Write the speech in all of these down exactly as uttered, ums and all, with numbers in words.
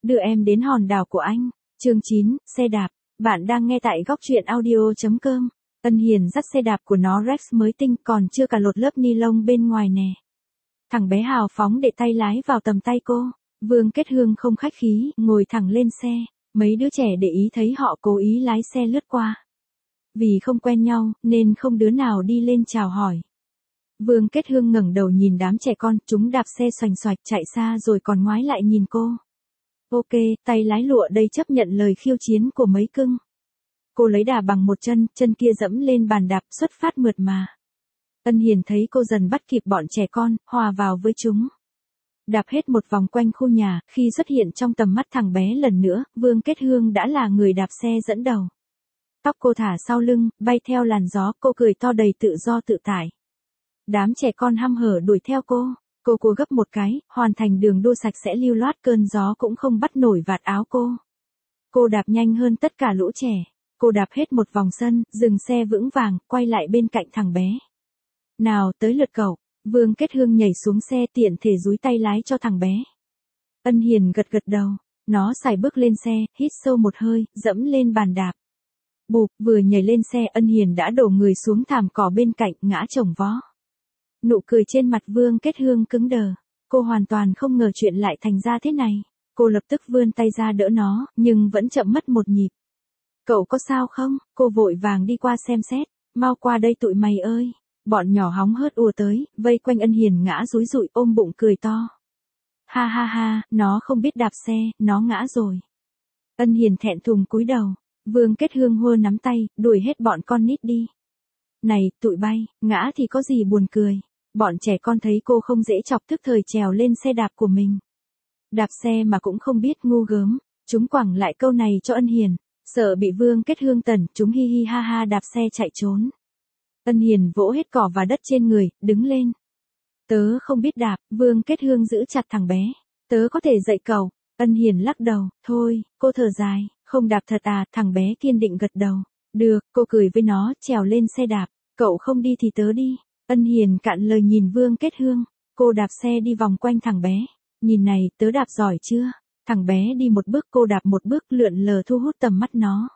đưa em đến hòn đảo của anh. Chương chín, xe đạp. Bạn đang nghe tại góc truyện audio chấm com. Ân Hiền dắt xe đạp của nó Rex mới tinh còn chưa cả lột lớp ni lông bên ngoài nè. Thằng bé hào phóng để tay lái vào tầm tay cô. Vương Kết Hương không khách khí, ngồi thẳng lên xe. Mấy đứa trẻ để ý thấy họ cố ý lái xe lướt qua. Vì không quen nhau, nên không đứa nào đi lên chào hỏi. Vương Kết Hương ngẩng đầu nhìn đám trẻ con, chúng đạp xe xoành xoạch chạy xa rồi còn ngoái lại nhìn cô. Ok, tay lái lụa đây chấp nhận lời khiêu chiến của mấy cưng. Cô lấy đà bằng một chân, chân kia dẫm lên bàn đạp xuất phát mượt mà. Ân Hiền thấy cô dần bắt kịp bọn trẻ con, hòa vào với chúng. Đạp hết một vòng quanh khu nhà, khi xuất hiện trong tầm mắt thằng bé lần nữa, Vương Kết Hương đã là người đạp xe dẫn đầu. Tóc cô thả sau lưng, bay theo làn gió, cô cười to đầy tự do tự tại. Đám trẻ con hăm hở đuổi theo cô, cô cua gấp một cái, hoàn thành đường đua sạch sẽ lưu loát, cơn gió cũng không bắt nổi vạt áo cô. Cô đạp nhanh hơn tất cả lũ trẻ, cô đạp hết một vòng sân, dừng xe vững vàng, quay lại bên cạnh thằng bé. Nào, tới lượt cậu. Vương Kết Hương nhảy xuống xe tiện thể dúi tay lái cho thằng bé. Ân Hiền gật gật đầu, nó sải bước lên xe, hít sâu một hơi, dẫm lên bàn đạp. Bụp, vừa nhảy lên xe Ân Hiền đã đổ người xuống thảm cỏ bên cạnh, ngã chồng vó. Nụ cười trên mặt Vương Kết Hương cứng đờ, cô hoàn toàn không ngờ chuyện lại thành ra thế này. Cô lập tức vươn tay ra đỡ nó, nhưng vẫn chậm mất một nhịp. Cậu có sao không? Cô vội vàng đi qua xem xét, mau qua đây tụi mày ơi. Bọn nhỏ hóng hớt ùa tới, vây quanh Ân Hiền ngã rúi rụi ôm bụng cười to. Ha ha ha, nó không biết đạp xe, nó ngã rồi. Ân Hiền thẹn thùng cúi đầu, Vương Kết Hương hô nắm tay, đuổi hết bọn con nít đi. Này, tụi bay, ngã thì có gì buồn cười. Bọn trẻ con thấy cô không dễ chọc tức thời trèo lên xe đạp của mình. Đạp xe mà cũng không biết ngu gớm, chúng quẳng lại câu này cho Ân Hiền, sợ bị Vương Kết Hương tẩn, chúng hi hi ha ha đạp xe chạy trốn. Ân Hiền vỗ hết cỏ và đất trên người, đứng lên. Tớ không biết đạp, Vương Kết Hương giữ chặt thằng bé. Tớ có thể dạy cậu. Ân Hiền lắc đầu, thôi, cô thở dài, không đạp thật à, thằng bé kiên định gật đầu. Được, cô cười với nó, trèo lên xe đạp, cậu không đi thì tớ đi. Ân Hiền cạn lời nhìn Vương Kết Hương, cô đạp xe đi vòng quanh thằng bé. Nhìn này, tớ đạp giỏi chưa? Thằng bé đi một bước, cô đạp một bước, lượn lờ thu hút tầm mắt nó.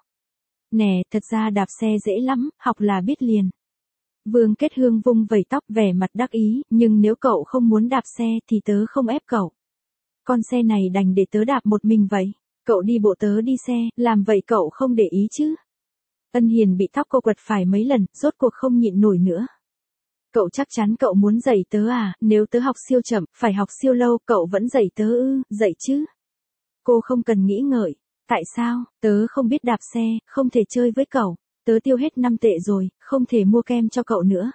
Nè, thật ra đạp xe dễ lắm, học là biết liền. Vương Kết Hương vung vẩy tóc vẻ mặt đắc ý, nhưng nếu cậu không muốn đạp xe thì tớ không ép cậu. Con xe này đành để tớ đạp một mình vậy. Cậu đi bộ tớ đi xe, làm vậy cậu không để ý chứ? Ân Hiền bị tóc cô quật phải mấy lần, rốt cuộc không nhịn nổi nữa. Cậu chắc chắn cậu muốn dạy tớ à, nếu tớ học siêu chậm, phải học siêu lâu, cậu vẫn dạy tớ ư, dạy chứ? Cô không cần nghĩ ngợi. Tại sao, tớ không biết đạp xe, không thể chơi với cậu. Tớ tiêu hết năm tệ rồi, không thể mua kem cho cậu nữa.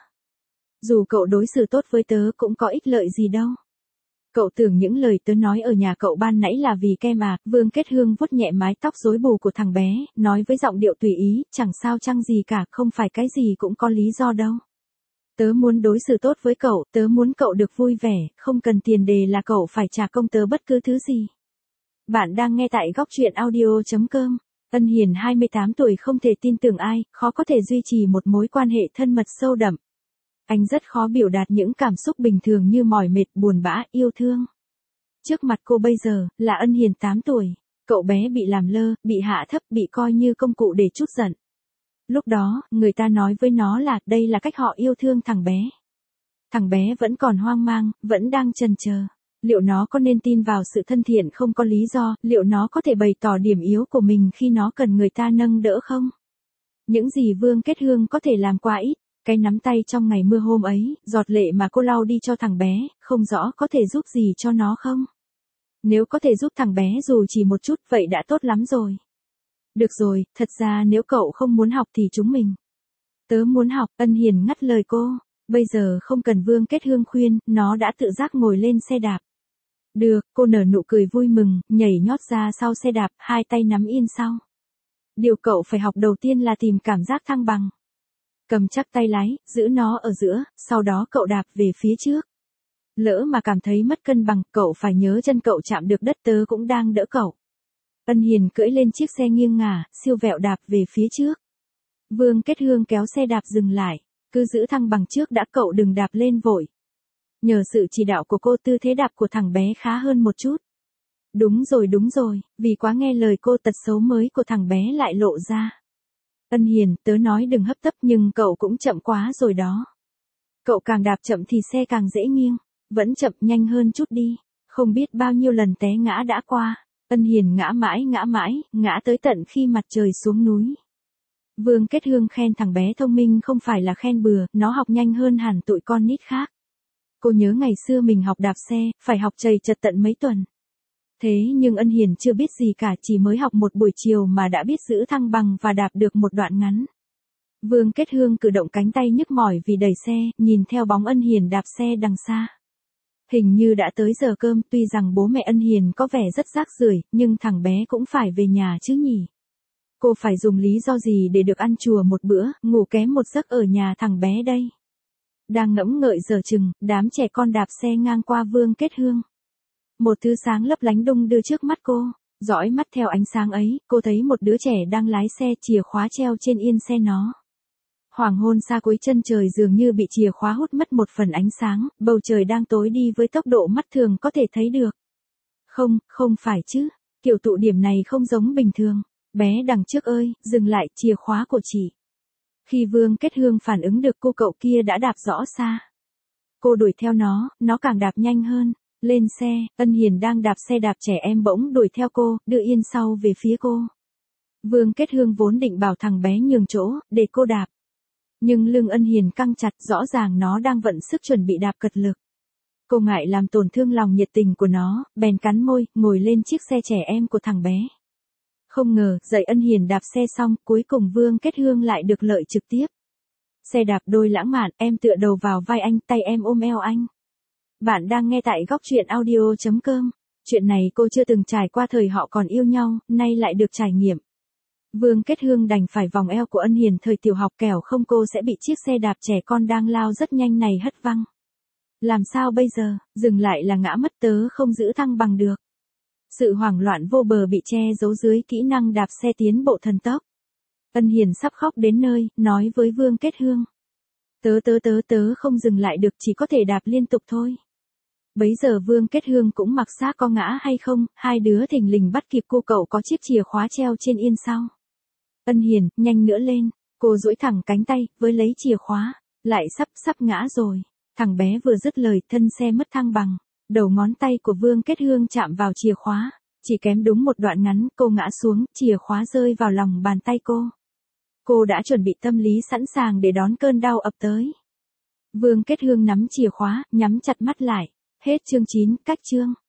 Dù cậu đối xử tốt với tớ cũng có ích lợi gì đâu. Cậu tưởng những lời tớ nói ở nhà cậu ban nãy là vì kem à? Vương Kết Hương vuốt nhẹ mái tóc rối bù của thằng bé, nói với giọng điệu tùy ý, chẳng sao chăng gì cả, không phải cái gì cũng có lý do đâu. Tớ muốn đối xử tốt với cậu, tớ muốn cậu được vui vẻ, không cần tiền đề là cậu phải trả công tớ bất cứ thứ gì. Bạn đang nghe tại góc truyện audio chấm com. Ân Hiền hai mươi tám tuổi không thể tin tưởng ai, khó có thể duy trì một mối quan hệ thân mật sâu đậm. Anh rất khó biểu đạt những cảm xúc bình thường như mỏi mệt, buồn bã, yêu thương. Trước mặt cô bây giờ, là Ân Hiền tám tuổi. Cậu bé bị làm lơ, bị hạ thấp, bị coi như công cụ để trút giận. Lúc đó, người ta nói với nó là, đây là cách họ yêu thương thằng bé. Thằng bé vẫn còn hoang mang, vẫn đang chần chờ. Liệu nó có nên tin vào sự thân thiện không có lý do, liệu nó có thể bày tỏ điểm yếu của mình khi nó cần người ta nâng đỡ không? Những gì Vương Kết Hương có thể làm quá ít, cái nắm tay trong ngày mưa hôm ấy, giọt lệ mà cô lau đi cho thằng bé, không rõ có thể giúp gì cho nó không? Nếu có thể giúp thằng bé dù chỉ một chút vậy đã tốt lắm rồi. Được rồi, thật ra nếu cậu không muốn học thì chúng mình. Tớ muốn học, Ân Hiền ngắt lời cô, bây giờ không cần Vương Kết Hương khuyên, nó đã tự giác ngồi lên xe đạp. Được, cô nở nụ cười vui mừng, nhảy nhót ra sau xe đạp, hai tay nắm yên sau. Điều cậu phải học đầu tiên là tìm cảm giác thăng bằng. Cầm chắc tay lái, giữ nó ở giữa, sau đó cậu đạp về phía trước. Lỡ mà cảm thấy mất cân bằng, cậu phải nhớ chân cậu chạm được đất, tớ cũng đang đỡ cậu. Ân Hiền cưỡi lên chiếc xe nghiêng ngả, siêu vẹo đạp về phía trước. Vương Kết Hương kéo xe đạp dừng lại, cứ giữ thăng bằng trước đã, cậu đừng đạp lên vội. Nhờ sự chỉ đạo của cô, tư thế đạp của thằng bé khá hơn một chút. Đúng rồi đúng rồi, vì quá nghe lời cô tật xấu mới của thằng bé lại lộ ra. Ân Hiền, tớ nói đừng hấp tấp nhưng cậu cũng chậm quá rồi đó. Cậu càng đạp chậm thì xe càng dễ nghiêng. Vẫn chậm, nhanh hơn chút đi. Không biết bao nhiêu lần té ngã đã qua. Ân Hiền ngã mãi ngã mãi, ngã tới tận khi mặt trời xuống núi. Vương Kết Hương khen thằng bé thông minh không phải là khen bừa, nó học nhanh hơn hẳn tụi con nít khác. Cô nhớ ngày xưa mình học đạp xe, phải học trầy trật tận mấy tuần. Thế nhưng Ân Hiền chưa biết gì cả, chỉ mới học một buổi chiều mà đã biết giữ thăng bằng và đạp được một đoạn ngắn. Vương Kết Hương cử động cánh tay nhức mỏi vì đẩy xe, nhìn theo bóng Ân Hiền đạp xe đằng xa. Hình như đã tới giờ cơm, tuy rằng bố mẹ Ân Hiền có vẻ rất rác rưởi, nhưng thằng bé cũng phải về nhà chứ nhỉ. Cô phải dùng lý do gì để được ăn chùa một bữa, ngủ kém một giấc ở nhà thằng bé đây? Đang ngẫm ngợi giờ chừng, đám trẻ con đạp xe ngang qua Vương Kết Hương. Một thứ sáng lấp lánh đung đưa trước mắt cô, dõi mắt theo ánh sáng ấy, cô thấy một đứa trẻ đang lái xe, chìa khóa treo trên yên xe nó. Hoàng hôn xa cuối chân trời dường như bị chìa khóa hút mất một phần ánh sáng, bầu trời đang tối đi với tốc độ mắt thường có thể thấy được. Không, không phải chứ, kiểu tụ điểm này không giống bình thường. Bé đằng trước ơi, dừng lại, chìa khóa của chị. Khi Vương Kết Hương phản ứng được cô cậu kia đã đạp rõ xa. Cô đuổi theo nó, nó càng đạp nhanh hơn. Lên xe, Ân Hiền đang đạp xe đạp trẻ em bỗng đuổi theo cô, đưa yên sau về phía cô. Vương Kết Hương vốn định bảo thằng bé nhường chỗ, để cô đạp. Nhưng lưng Ân Hiền căng chặt, rõ ràng nó đang vận sức chuẩn bị đạp cật lực. Cô ngại làm tổn thương lòng nhiệt tình của nó, bèn cắn môi, ngồi lên chiếc xe trẻ em của thằng bé. Không ngờ, dạy Ân Hiền đạp xe xong, cuối cùng Vương Kết Hương lại được lợi trực tiếp. Xe đạp đôi lãng mạn, em tựa đầu vào vai anh, tay em ôm eo anh. Bạn đang nghe tại góc truyện audio chấm com. Chuyện này cô chưa từng trải qua thời họ còn yêu nhau, nay lại được trải nghiệm. Vương Kết Hương đành phải vòng eo của Ân Hiền thời tiểu học, kẻo không cô sẽ bị chiếc xe đạp trẻ con đang lao rất nhanh này hất văng. Làm sao bây giờ, dừng lại là ngã mất, tớ không giữ thăng bằng được. Sự hoảng loạn vô bờ bị che giấu dưới kỹ năng đạp xe tiến bộ thần tốc. Ân Hiền sắp khóc đến nơi, nói với Vương Kết Hương. Tớ tớ tớ tớ không dừng lại được, chỉ có thể đạp liên tục thôi. Bấy giờ Vương Kết Hương cũng mặc xác có ngã hay không, hai đứa thình lình bắt kịp cô cậu có chiếc chìa khóa treo trên yên sau. Ân Hiền, nhanh nữa lên, cô duỗi thẳng cánh tay, với lấy chìa khóa, lại sắp sắp ngã rồi. Thằng bé vừa dứt lời, thân xe mất thăng bằng, đầu ngón tay của Vương Kết Hương chạm vào chìa khóa, chỉ kém đúng một đoạn ngắn, cô ngã xuống, chìa khóa rơi vào lòng bàn tay cô. Cô đã chuẩn bị tâm lý sẵn sàng để đón cơn đau ập tới. Vương Kết Hương nắm chìa khóa, nhắm chặt mắt lại. Hết chương chín, cách chương.